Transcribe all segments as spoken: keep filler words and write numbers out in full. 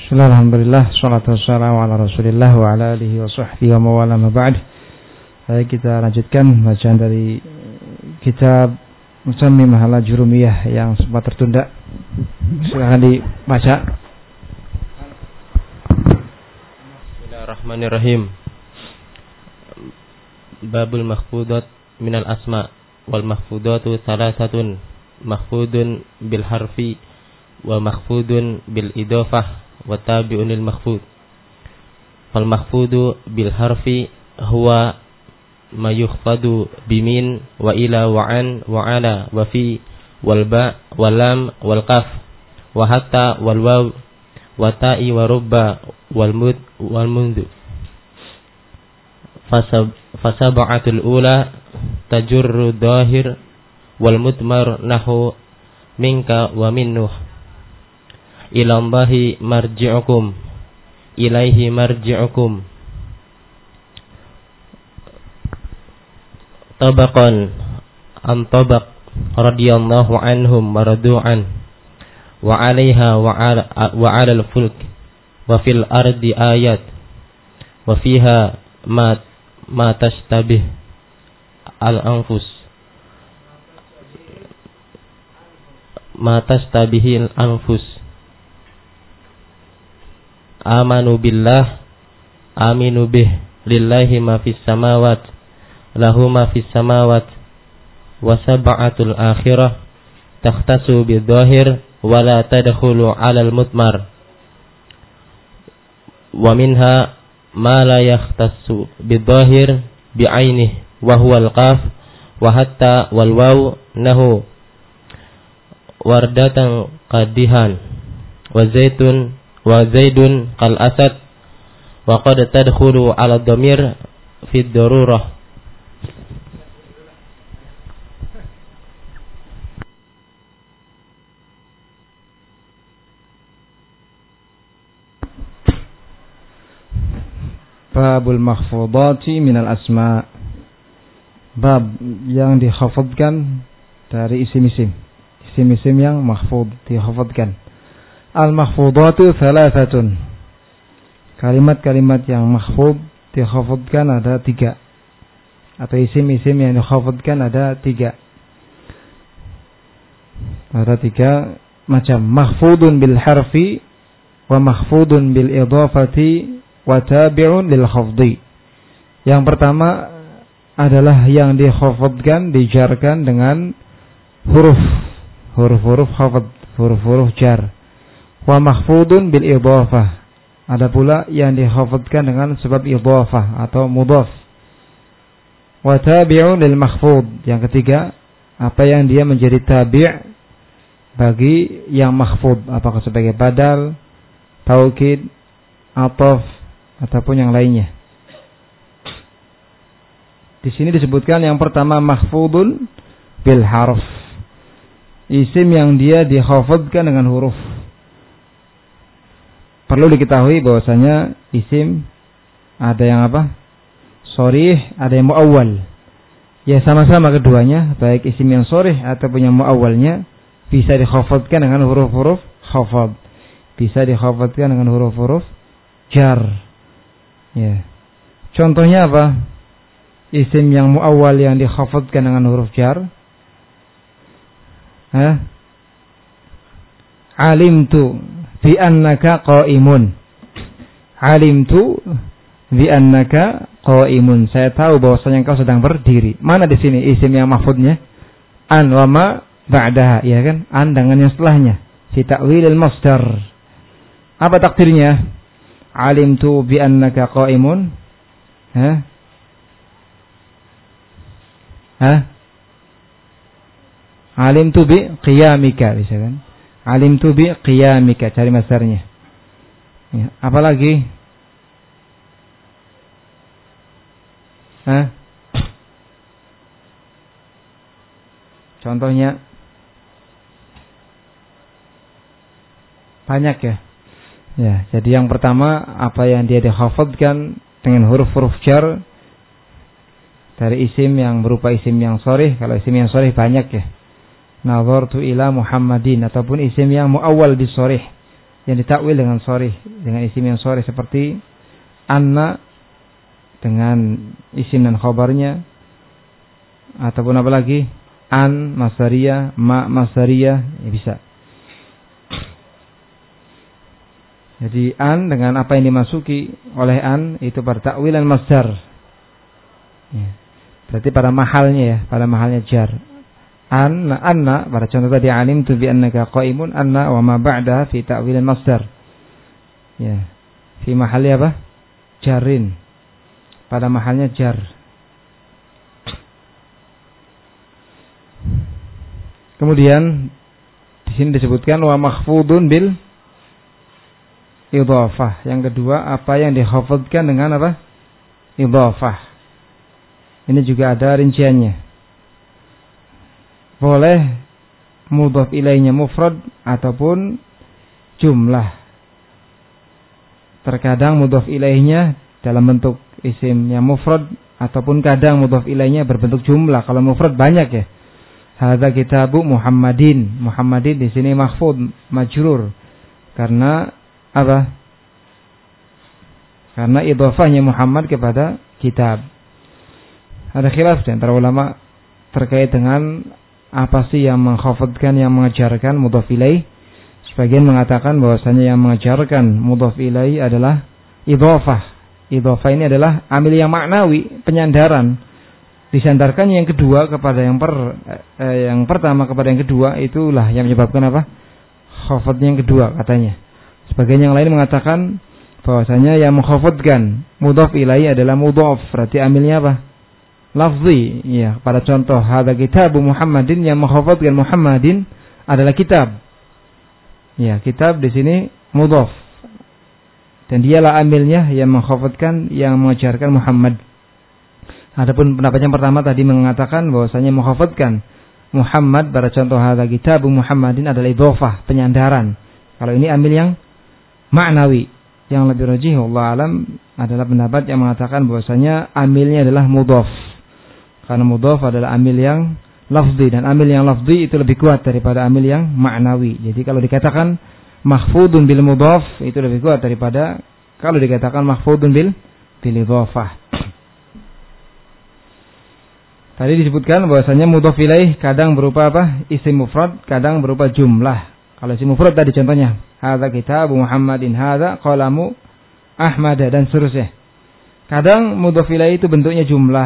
Alhamdulillah, salatu wassalamu ala Rasulillah wa ala alihi wa sahbihi wa mawala ma ba'd. Baik, kita lanjutkan bacaan dari kitab Musammim Al-Jurumiyah yang sempat tertunda. Silakan dibaca. Bismillahirrahmanirrahim. Babul mahfudat minal asma wal mahfudatu thalathatun mahfudun bil harfi wa mahfudun bil idafah wa tabi'un lil mahfud. Fal mahfudu bil harfi huwa ma yukhfadu bimin wa ila wa an wa ala wa fi wal ba wal lam wal qaf wa hatta wal waw wa ta'i wa rubba wal mud wal mundu. Fasab fasab'atul ula tajurru dhahir wal mudmar nahu minka wa minnuh. Ilallahi marji'ukum ilaihi marji'ukum tabaqan am tabaq radhiyallahu anhum maradu'an wa 'alaiha wa 'ala wa 'alal fulk wa fil ardi ayat wa fiha ma ma tastabih al anfus ma tastabihil anfus. Amanu billah aminu bih lillahi ma fis samawat lahu ma fis samawat wa sab'atul akhirah takhtasu bidh-dhahir wa la tadkhulu 'alal mutmar wa minha ma la yakhtassu bidh-dhahir bi'ainihi wa huwa al-qaf wa hatta wal waw nahu wardatan qadihan wa zaitun wa zaidun kal asad wa qad tadkhulu ala dhamir fi darurah. Babul mahfudati minal asma. Bab yang dikhafadkan dari isim-isim. Isim-isim yang mahfud dikhafadkan. Al-mahfudatu thalathatun. Kalimat-kalimat yang mahfud dikhafadkan ada tiga. Atau isim-isim yang dikhafadkan ada tiga. Ada tiga macam. Mahfudun bil harfi wa mahfudun bil idafati wa tabi'un lil khafdi. Yang pertama adalah yang dikhafadkan, dijarkan dengan huruf. Huruf-huruf khafad, huruf-huruf jar. Wa mahfudun bil idhafah. Ada pula yang dikhafadkan dengan sebab idhafah atau mudhaf. Wa tabi'un lil mahfud. Yang ketiga, apa yang dia menjadi tabi' bagi yang mahfud, apakah sebagai badal, taukid, ataf ataupun yang lainnya. Di sini disebutkan yang pertama mahfudun bil harf. Isim yang dia dikhafadkan dengan huruf. Perlu diketahui bahwasanya isim ada yang apa? Sharih, ada yang muawwal. Ya sama-sama keduanya, baik isim yang sharih ataupun yang muawwalnya bisa dikhafadkan dengan huruf-huruf khafad. Bisa dikhafadkan dengan huruf-huruf jar. Ya. Contohnya apa? Isim yang muawwal yang dikhafadkan dengan huruf jar. Hah? Alimtu bi annaka qa'imun. Alimtu bi annaka qa'imun. Saya tahu bahwasanya engkau sedang berdiri. Mana di sini isim yang mahfudnya? An wa ma ba'daha, ya kan? An dengan yang setelahnya. Fi ta'wilil masdar. Apa takdirnya? Alimtu bi annaka qa'imun. Hah? Hah? Alimtu bi qiyamika, bisa kan? Alimtu bi qiyamika, cari masdarnya. Ya, apalagi? Hah? Contohnya banyak ya. Ya, jadi yang pertama apa yang dia dikhafadkan dengan huruf-huruf jar dari isim yang berupa isim yang sharih. Kalau isim yang sharih banyak ya. Nazartu ila Muhammadin, ataupun isim yang muawwal bisharih. yang ditakwil dengan sharih, dengan isim yang sharih seperti anna dengan isim dan khabarnya, ataupun apa lagi, an masdariyah, ma masdariyah, ya bisa. Jadi an dengan apa yang dimasuki oleh an itu pada takwilan masdar. Ya. Berarti pada mahalnya ya, pada mahalnya jar. An, anna pada contoh tadi alim tu bi annaka qaimun, anna wa ma ba'da fi ta'wilan masdar. Ya. Fi mahalli apa? Jarin. Pada mahalnya jar. Kemudian di sini disebutkan wa makhfudun bil idhafah. Yang kedua, apa yang dikhafadkan dengan apa? Idhafah. Ini juga ada rinciannya. Boleh mudhaf ilaihnya mufrad ataupun jumlah. Terkadang mudhaf ilaihnya dalam bentuk isimnya mufrad ataupun kadang mudhaf ilaihnya berbentuk jumlah. Kalau mufrad banyak ya. Hadza kitabu Muhammadin. Muhammadin di sini mahfud, majrur. Karena apa? Karena idhafahnya Muhammad kepada kitab. Ada khilaf di antara ulama terkait dengan apa sih yang mengkhafadkan, yang mengajarkan mudhaf ilaih. Sebagian mengatakan bahwasanya yang mengajarkan mudhaf ilaih adalah idhafah. Idhafah ini adalah amil yang maknawi, penyandaran. Disandarkan yang kedua kepada yang per eh, yang pertama kepada yang kedua, itulah yang menyebabkan apa? Khafadnya yang kedua katanya. Sebagian yang lain mengatakan bahwasanya yang mengkhafadkan mudhaf ilaih adalah mudhaf, berarti amilnya apa? Lafzi. Ya, pada contoh hadza kitabu Muhammadin, yang mengkhafadkan Muhammadin adalah kitab. Ya, kitab di sini mudhaf. Dan dialah amilnya yang mengkhafadkan, yang mengajarkan Muhammad. Adapun pendapat yang pertama tadi mengatakan bahwasanya mengkhafadkan Muhammad pada contoh hadza kitabu Muhammadin adalah idhafah, penyandaran. Kalau ini amil yang maknawi. Yang lebih rajih wallahu alam adalah pendapat yang mengatakan bahwasanya amilnya adalah mudhaf. Karena mudhaf adalah amil yang lafzi, dan amil yang lafzi itu lebih kuat daripada amil yang maknawi. Jadi kalau dikatakan mahfudun bil mudhaf itu lebih kuat daripada kalau dikatakan mahfudun bil bil idhafah. Tadi disebutkan bahwasanya mudhaf ilaih kadang berupa apa? Isim mufrad, kadang berupa jumlah. Kalau isim mufrad tadi contohnya, hadza kitabu Muhammadin, hadza qalamu Ahmad, dan seterusnya. Kadang mudhaf ilaih itu bentuknya jumlah.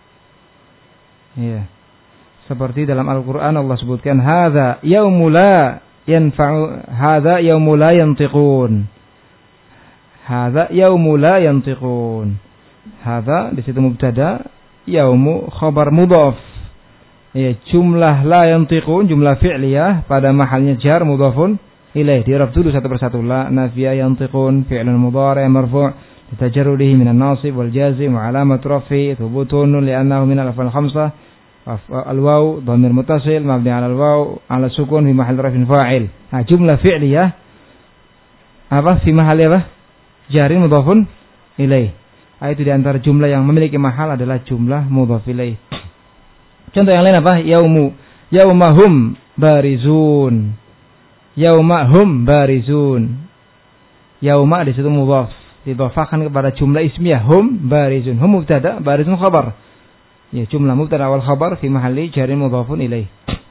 Iya. Seperti dalam Al-Qur'an Allah sebutkan hadza yaumul la yanfa'u, hadza yaumul la yantiqun. Hadza yaumul la yantiqun. Hadza di situ mubtada, yaumu khabar mudhaf. Ya, jumlah la yantiqun, jumlah fi'liyah pada mahalnya jar mudhafun ilaih. Dirab dulu satu persatu. La nafiyah yantiqun fi'lun mudhari' marfu' litajarrudihi minan nasib wal jazim wa alamat rafi thubutun li'annahu min al-af'al khamsah. Al-waw dhamir muttasil mabni 'ala al-waw 'ala sukun fi mahall raf'in fa'il. Nah, jumlah fi'liyah apa fi mahall apa? Jarin mudhafun ilaih. Itu di antara jumlah yang memiliki mahal adalah jumlah mudhaf ilaih. Contoh yang lain apa? Yaumu, yaumahum barizun. Yaumahum barizun. Yauma di situ mudhaf, didhafahkan kepada jumlah ismiyah hum barizun. Hum mubtada, barizun khabar. Ya, jumlah mubtada wal khabar fi mahalli jarin mudhafun ilaih.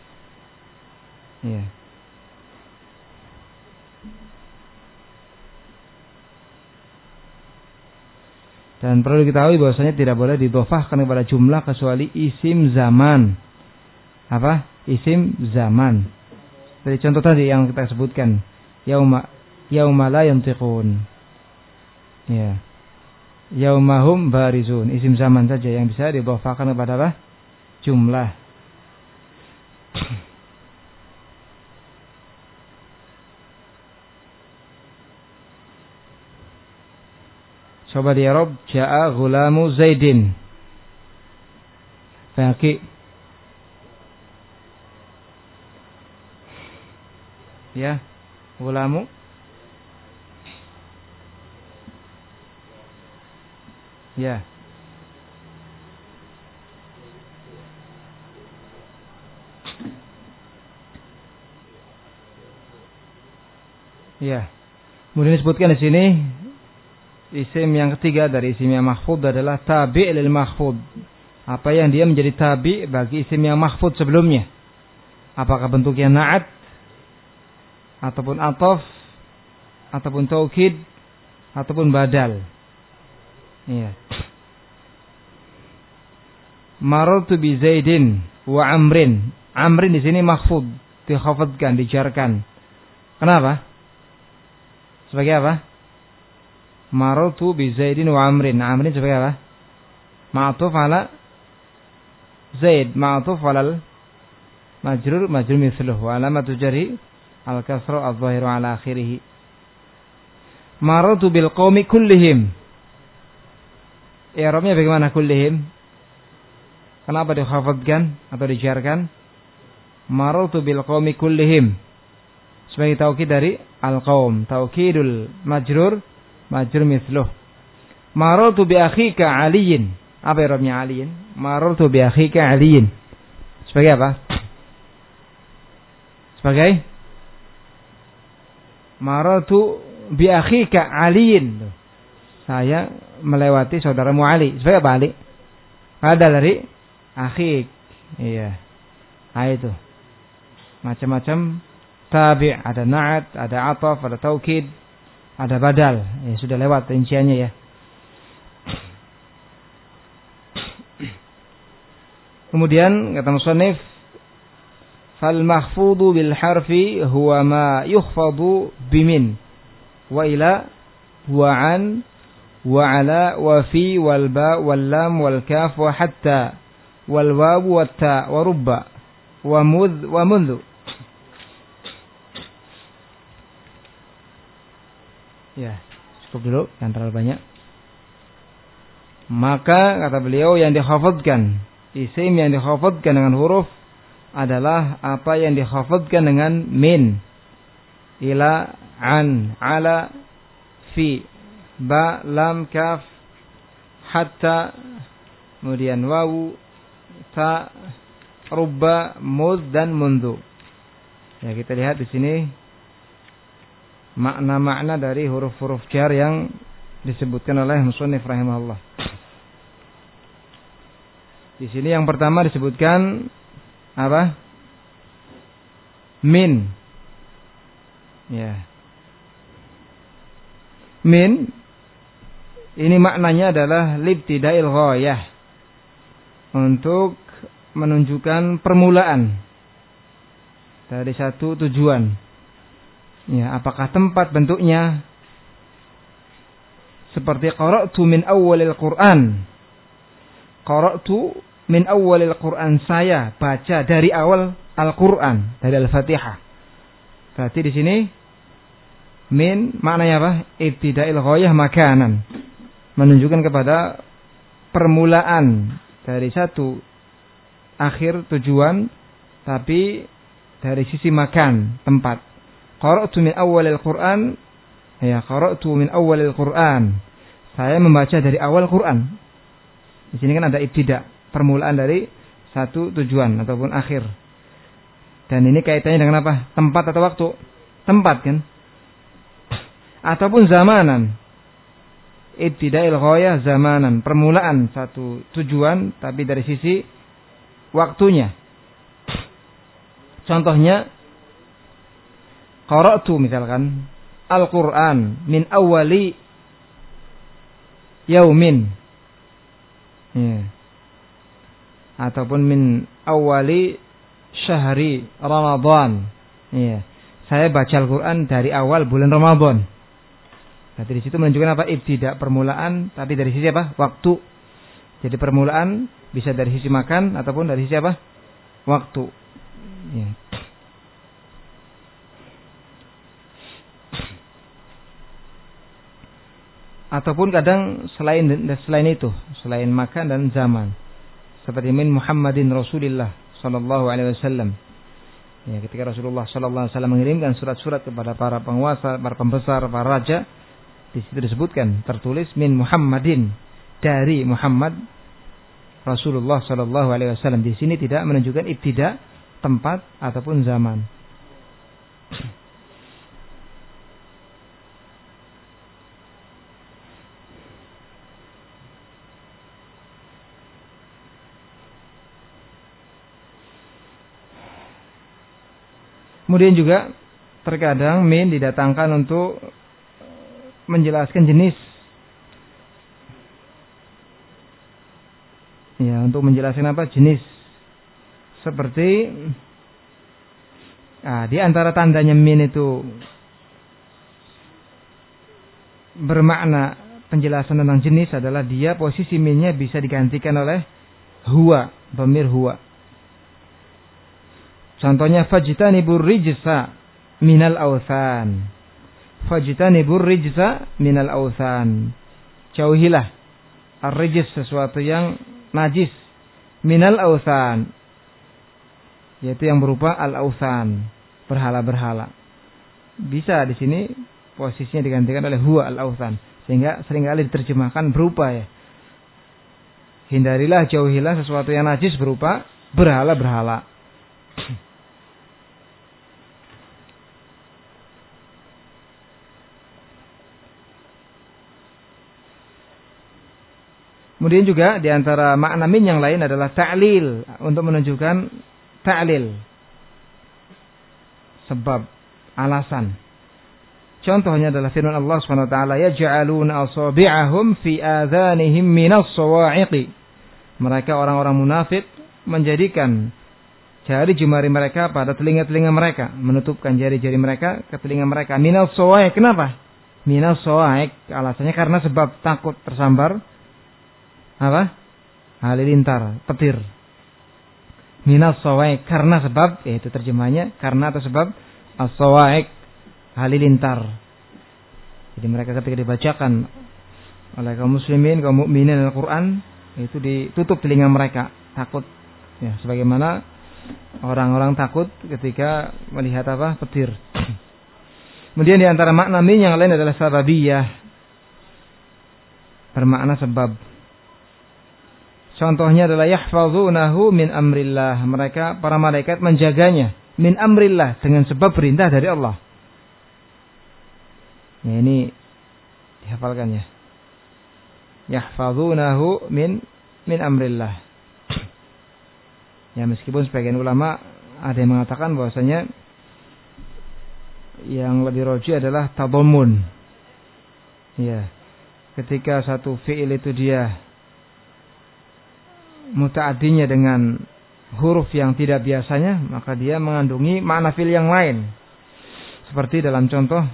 Ya. Dan perlu diketahui bahwasanya tidak boleh didhafahkan kepada jumlah kecuali isim zaman. Apa? Isim zaman. Dari contoh tadi yang kita sebutkan, yauma yauma la yantiqun. Ya. Yaumahum barizun, isim zaman saja yang bisa didhafahkan kepada apa? Jumlah. Coba di Arab, ja'a ghulamu Zaidin. Faqi. Ya, ghulamu. Ya. Ya. Kemudian disebutkan di sini isim yang ketiga dari isim yang mahfud adalah tabi' lil mahfud. Apa yang dia menjadi tabi' bagi isim yang mahfud sebelumnya. Apakah bentuknya na'at ataupun ataf ataupun taukid ataupun badal. Iya. Marartu bi Zaidin wa Amrin. Amrin di sini mahfud, dikhafadkan, dijarkan. Kenapa? Sebagai apa? Marartu bi Zaidin wa Amrin. Amrin sebagai apa? Ma'tuf ala Zaid, ma'tuf ala majrur, majrur mithluhu. Alamatu jarhi al-kasra adh-dhahiru ala akhirih. Marartu bil qaumi kullihim. I'rabnya bagaimana kullihim? Kenapa dikhafadkan atau dijarkan? Marartu bil qaumi kullihim. Sebagai taukid dari al-qaum, taukidul majrur, majrur mithluh. Marartu bi akhika Aliyin. Apa i'rabnya Aliyin? Marartu bi akhika Aliyin. Sebagai apa? Sebagai marartu bi akhika Aliyin. Saya melewati saudaramu Ali. Sebagai apa Ali? Ada dari akhik. Iya. Nah itu. Macam-macam tabi', ada na'at, ada ataf, ada taukid, ada badal. Ya, sudah lewat rinciannya ya. Kemudian kata musannif, fal mahfudu bil harfi huwa ma yukhfadu bimin wa ila wa an wa ala wa fi wal ba wal lam wal kaf wa hatta wal waw wa ta wa rubba wa mudh wa mundhu. Ya, cukup dulu, yang terlalu banyak. Maka kata beliau yang dikhafadkan, isim yang dikhafadkan dengan huruf adalah apa yang dikhafadkan dengan min, ila, an, ala, fi, ba, lam, kaf, hatta, kemudian wawu, ta, rubba, mud dan mundu. Ya, kita lihat di sini makna-makna dari huruf-huruf jar yang disebutkan oleh musannif rahimahullah. Di sini yang pertama disebutkan apa? Min. Ya. Min ini maknanya adalah libtidail ghayah, untuk menunjukkan permulaan dari satu tujuan. Ya, apakah tempat bentuknya seperti qara'tu min awwalil Qur'an. Qara'tu min awwalil Qur'an, saya baca dari awal Al-Qur'an, dari Al-Fatihah. Berarti di sini min maknanya apa? Ibtida'il ghayah makanan, menunjukkan kepada permulaan dari satu akhir tujuan, tapi dari sisi makan, tempat. Qara'tu min awwalil Qur'an, ya qara'tu min awwalil Qur'an. Saya membaca dari awal Qur'an. Di sini kan ada ibtida, permulaan dari satu tujuan ataupun akhir. Dan ini kaitannya dengan apa? Tempat atau waktu? Tempat kan? Ataupun zamanan. Ibtida'il ghayah zamanan, permulaan satu tujuan tapi dari sisi waktunya. Contohnya qara'tu misalkan Al-Qur'an min awwali yaumin. Ya. Ataupun min awwali syahri Ramadan. Ya. Saya baca Al-Qur'an dari awal bulan Ramadan. Berarti di situ menunjukkan apa? Ibtida, permulaan, tapi dari sisi apa? Waktu. Jadi permulaan bisa dari sisi makan ataupun dari sisi apa? Waktu. Ya. Ataupun kadang selain selain itu, selain makan dan zaman. Seperti min Muhammadin Rasulillah sallallahu alaihi wasallam. Ya, ketika Rasulullah sallallahu alaihi wasallam mengirimkan surat-surat kepada para penguasa, para pembesar, para raja, di situ disebutkan tertulis min Muhammadin, dari Muhammad Rasulullah sallallahu alaihi wasallam. Di sini tidak menunjukkan ibtida, tempat ataupun zaman. Kemudian juga terkadang min didatangkan untuk menjelaskan jenis. Ya, untuk menjelaskan apa? Jenis. Seperti nah, di antara tandanya min itu bermakna penjelasan tentang jenis adalah dia posisi minnya bisa digantikan oleh huwa, dhamir huwa. Contohnya fajtanibur rijsa minal awthan. Fajtanibur rijsa minal awthan. Jauhilah ar-rijs, sesuatu yang najis, minal awthan, yaitu yang berupa al-awthan, berhala-berhala. Bisa di sini posisinya digantikan oleh huwa al-awthan, sehingga seringkali diterjemahkan berupa ya. Hindarilah, jauhilah sesuatu yang najis berupa berhala-berhala. Kemudian juga di antara makna min yang lain adalah ta'lil, untuk menunjukkan ta'lil, sebab, alasan. Contohnya adalah firman Allah Subhanahu wa taala, yaj'aluna asabi'ahum fi adhanihim minas sawa'iqi. Mereka orang-orang munafik menjadikan jari jemari mereka pada telinga-telinga mereka, menutupkan jari-jari mereka ke telinga mereka. Minas sawa'iq. Kenapa? Minas sawa'iq, alasannya karena sebab takut tersambar apa? Halilintar, petir. Minas sawa'iq, karena sebab, yaitu terjemahnya karena atau sebab as-sawa'iq, halilintar. Jadi mereka ketika dibacakan oleh kaum muslimin, kaum mukminin Al-Qur'an, itu ditutup telinga mereka, takut ya, sebagaimana orang-orang takut ketika melihat apa? Petir. Kemudian di antara makna min yang lain adalah sababiyah, bermakna sebab. Contohnya adalah yahfazunahu min amrillah. Mereka, para malaikat menjaganya min amrillah, dengan sebab perintah dari Allah. Ya, ini dihafalkan ya. Yahfazunahu min min amrillah. Ya, meskipun sebagian ulama ada yang mengatakan bahwasanya yang lebih roji adalah tadammun. Ya. Ketika satu fi'il itu dia muta'addinya dengan huruf yang tidak biasanya, maka dia mengandungi makna fi'il yang lain. Seperti dalam contoh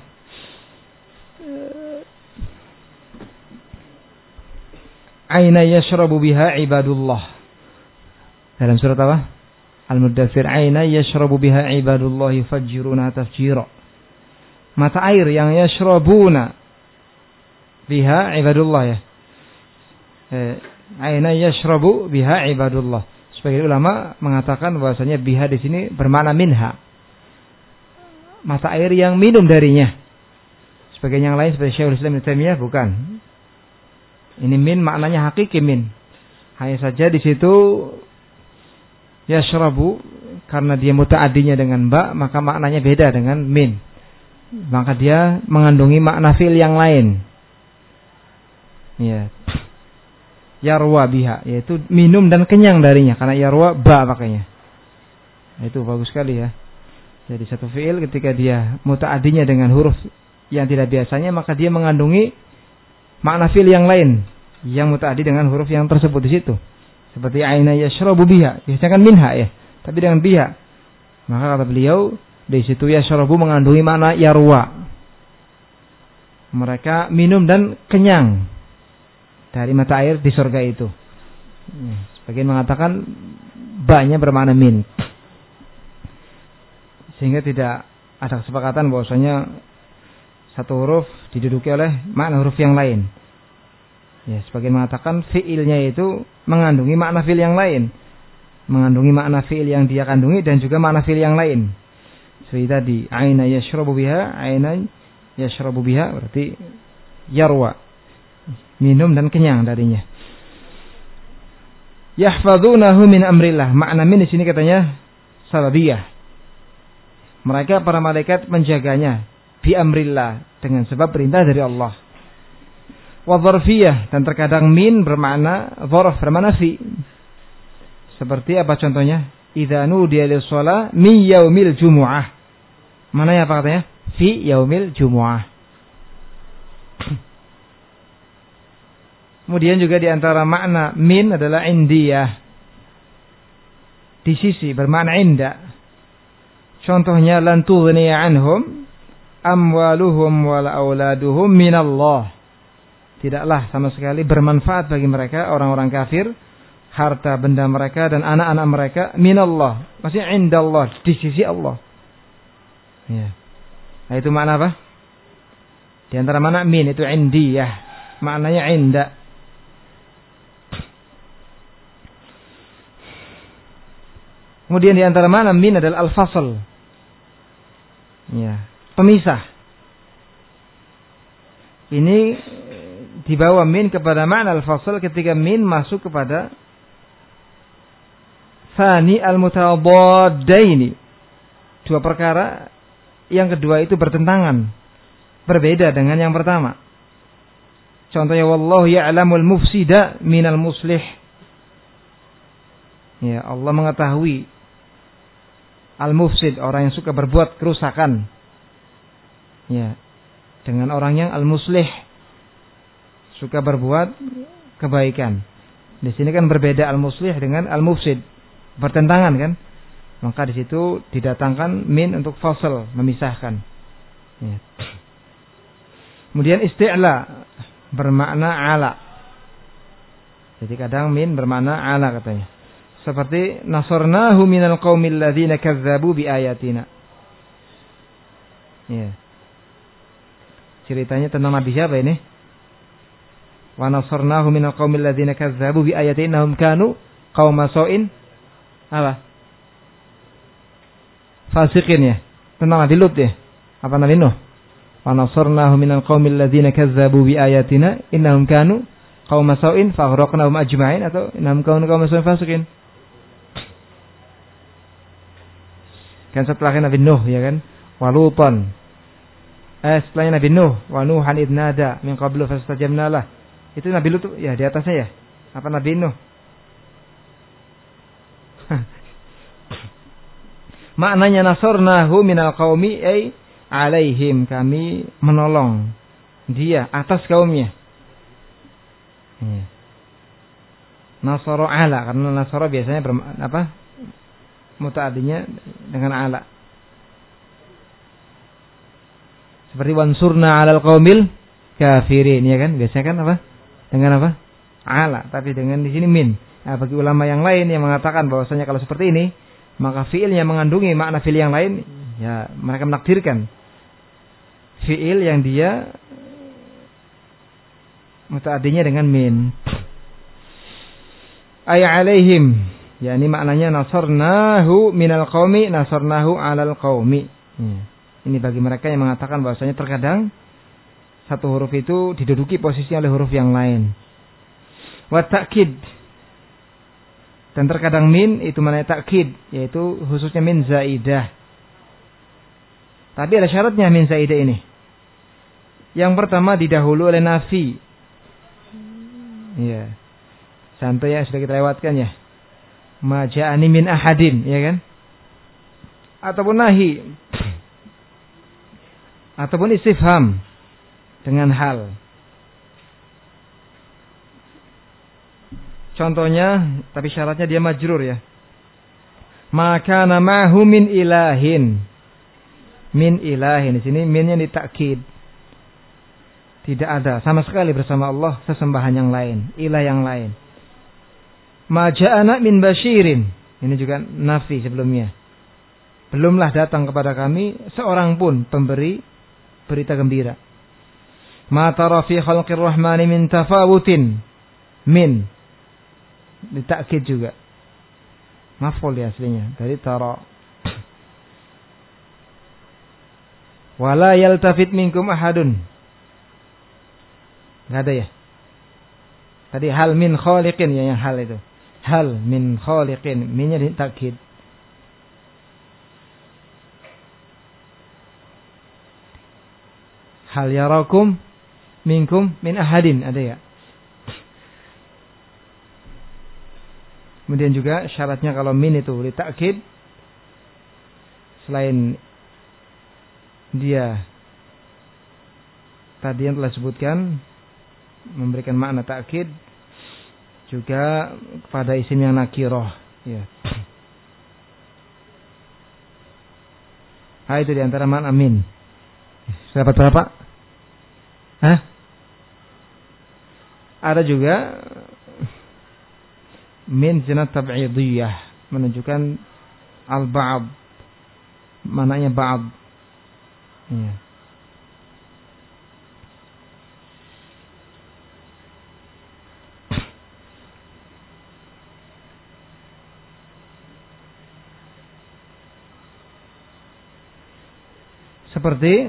aina yashrabu biha ibadullah. Dalam surat apa? Al-Muddathir, aina yashrabu biha ibadullah yufajjiruna tafjira. Mata air yang yashrabuna biha ibadullah ya. Eh, aina yashrabu biha ibadullah. Sebagian ulama mengatakan bahwasanya biha di sini bermakna minha, mata air yang minum darinya. Sebagian yang lain seperti Syekhul Islam Ibnu Taimiyah bukan. Ini min maknanya hakiki min. Hanya saja di situ yashrabu karena dia mutaaddinya dengan ba, maka maknanya beda dengan min. Maka dia mengandungi makna fi'il yang lain. Ya. Yarwa biha, yaitu minum dan kenyang darinya, karena yarwa ba pakainya. Itu bagus sekali ya. Jadi satu fi'il ketika dia mutaaddinya dengan huruf yang tidak biasanya, maka dia mengandungi makna fi'il yang lain yang mutaaddi dengan huruf yang tersebut di situ. Seperti aina yashrabu biha, biasanya kan minha ya, tapi dengan biha. Maka kata beliau di situ yashrabu mengandungi makna yarwa. Mereka minum dan kenyang dari mata air di surga itu. Sebagian mengatakan ba-nya bermakna min, sehingga tidak ada kesepakatan bahwasanya satu huruf diduduki oleh makna huruf yang lain. Ya, sebagian mengatakan fiilnya itu mengandungi makna fiil yang lain, mengandungi makna fiil yang dia kandungi dan juga makna fiil yang lain. Seperti tadi, aina yashrabu biha, aina yashrabu biha berarti yarwa, minum dan kenyang darinya. Yahfazunahu min amrillah. Makna min di sini katanya sababiyah. Mereka para malaikat menjaganya bi amrillah, dengan sebab perintah dari Allah. Wa dzarfiyah, dan terkadang min bermakna dzarf, bermakna fi. Seperti apa contohnya? Idza nudiya lis-shalah min yaumil jumu'ah. Mana ya apa katanya? Fi yaumil jumu'ah. Kemudian juga di antara makna min adalah indiyah. Di sisi bermakna inda. Contohnya lan tughniya anhum amwaluhum wala auladuhum minallah. Tidaklah sama sekali bermanfaat bagi mereka orang-orang kafir harta benda mereka dan anak-anak mereka minallah. Maksudnya indallah, di sisi Allah. Ya. Nah, itu makna apa? Di antara makna min itu indiyah. Maknanya inda. Kemudian di antara makna min adalah al-fasl. Ya, pemisah. Ini dibawa min kepada makna al-fasl ketika min masuk kepada tsani al-mutabaddaini. Dua perkara yang kedua itu bertentangan, berbeda dengan yang pertama. Contohnya wallahu ya'lamul mufsida minal muslih. Ya, Allah mengetahui al-mufsid, orang yang suka berbuat kerusakan. Ya, dengan orang yang al-muslih, suka berbuat kebaikan. Di sini kan berbeda al-muslih dengan al-mufsid, bertentangan kan? Maka di situ didatangkan min untuk fasal, memisahkan. Ya. Kemudian isti'la bermakna ala. Jadi kadang min bermakna ala katanya. Seperti nasarnahu minal qaumil ladzina kazzabu bi ayatina. Ya. Ceritanya tentang Nabi siapa ini? Wa nasarnahu minal qaumil ladzina kazzabu bi ayatina innahum kanu qauma sau'in apa? Fasikin ya. Tentang Nabi Lut ya. Apa Nabi Nuh? Wa nasarnahu minal qaumil ladzina kazzabu bi ayatina innahum kanu qauma sau'in fa aghraqnahum ajma'in atau innahum kanu qauma sau'in fasikin. Kan setelahnya Nabi Nuh ya kan, Walutan. Eh setelahnya Nabi Nuh, wa Nuhan idh nada min qablu fastajabna lah. Itu Nabi Lut ya di atasnya ya. Apa Nabi Nuh? Maknanya nasarnahu minal qaumi ay alaihim, kami menolong dia atas kaumnya. Ya. Nasara ala, karena nasara biasanya ber, apa? Muta'adinya dengan ala. Seperti wansurna 'alal qaumil kafirin ya kan? Biasanya kan apa? Dengan apa? Ala, tapi dengan di sini min. Nah, bagi ulama yang lain yang mengatakan bahwasanya kalau seperti ini, maka fi'ilnya mengandungi makna fi'il yang lain, ya mereka menakdirkan fi'il yang dia muta'adinya dengan min. Ay alaihim. Ya, ini maknanya nasarnahu minal qaumi nasarnahu 'alal qaumi. Ya. Ini bagi mereka yang mengatakan bahwasanya terkadang satu huruf itu diduduki posisi oleh huruf yang lain. Wa ta'kid. Dan terkadang min itu maknanya ta'kid, yaitu khususnya min zaidah. Tapi ada syaratnya min zaidah ini. Yang pertama didahului oleh nafi. Ya. Santai ya, sudah kita lewatkan ya. Ma ja'ani min ahadin, ya kan? Ataupun nahi. Ataupun istifham dengan hal. Contohnya, tapi syaratnya dia majrur ya. Ma kana ma'hu min ilahin. Min ilahin, di sini minnya ditakkid. Tidak ada sama sekali bersama Allah sesembahan yang lain, ilah yang lain. Ma ja'ana min basyirin. Ini juga nafi sebelumnya. Belumlah datang kepada kami seorang pun pemberi berita gembira. Ma tara fi khalqir rahmani min tafawutin. Min. Ditakkid juga. Maf'ul ya aslinya. Dari tara. Wala yaltafit minkum ahadun. Enggak ada ya. Tadi hal min khaliqin ya, yang hal itu. Hal min khaliqin, minnya ditakkid. Hal yarakum minkum min ahadin, ada ya. Kemudian juga syaratnya kalau min itu ditakkid, selain dia tadi yang telah sebutkan memberikan makna ta'kid juga pada isim yang nakirah, ya. Ah, itu diantara makna min. Dapat berapa? Hah? Ada juga min zinat tab'idiyah, menunjukkan al-ba'd, maknanya ba'd. Ya. Seperti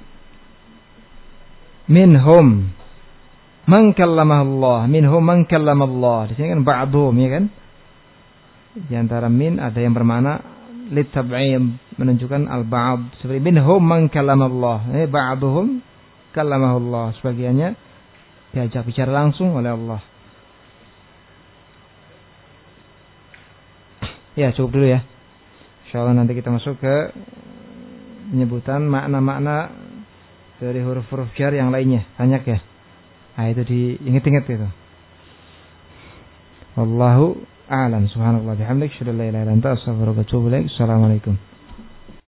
minhum man kallamahu Allah, minhum man kallamahu Allah. Di sini kan ba'dhum, ya kan? Di antara min ada yang bermakna litab'im, menunjukkan al-ba'd. Seperti minhum man kallamahu Allah, eh ba'dhum kallamahu Allah, sebagiannya diajak bicara langsung oleh Allah. Ya, cukup dulu ya. Insyaallah nanti kita masuk ke penyebutan makna-makna dari huruf-huruf jar yang lainnya. Banyak ya. Nah, itu diingat-ingat itu. Wallahu a'lam. Subhanallah bihamdik, syada la ilaha illa anta, astaghfiruka wa atubu ilaik. Assalamualaikum.